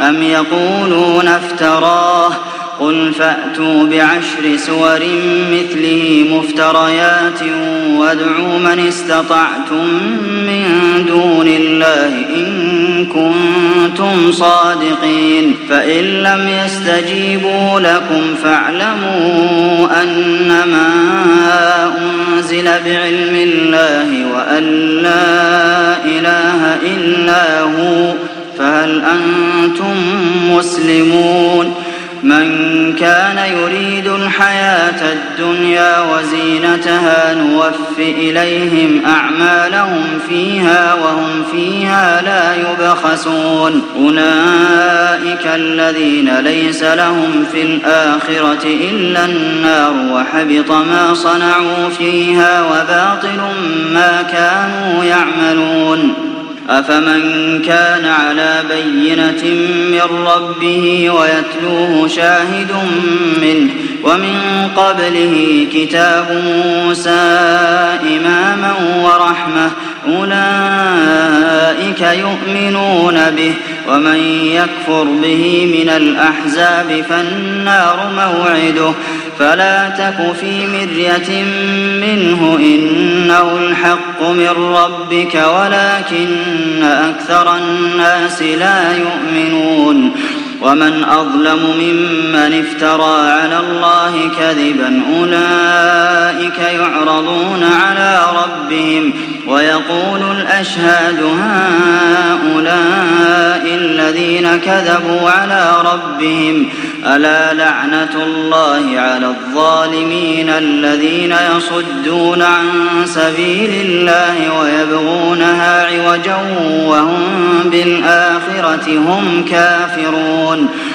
أم يقولون افتراه قل فأتوا بعشر سور مثله مفتريات وادعوا من استطعتم من دون الله إن كنتم صادقين فإن لم يستجيبوا لكم فاعلموا أنما أنزل بعلم الله وأن لا إله إلا هو فهل أنتم مسلمون من كان يريد الحياة الدنيا وزينتها نوف إليهم أعمالهم فيها وهم فيها لا يبخسون أولئك الذين ليس لهم في الآخرة إلا النار وحبط ما صنعوا فيها وباطل ما كانوا يعملون أفمن كان على بينة من ربه ويتلوه شاهد منه ومن قبله كتاب موسى إماما ورحمة أولئك يؤمنون به ومن يكفر به من الأحزاب فالنار موعده فلا تك في مرية منه إنه الحق من ربك ولكن أكثر الناس لا يؤمنون ومن أظلم ممن افترى على الله كذبا أولئك يعرضون على ربهم ويقول الأشهاد هؤلاء الذين كذبوا على ربهم ألا لعنة الله على الظالمين الذين يصدون عن سبيل الله ويبغونها عوجا وهم بالآخرة هم كافرون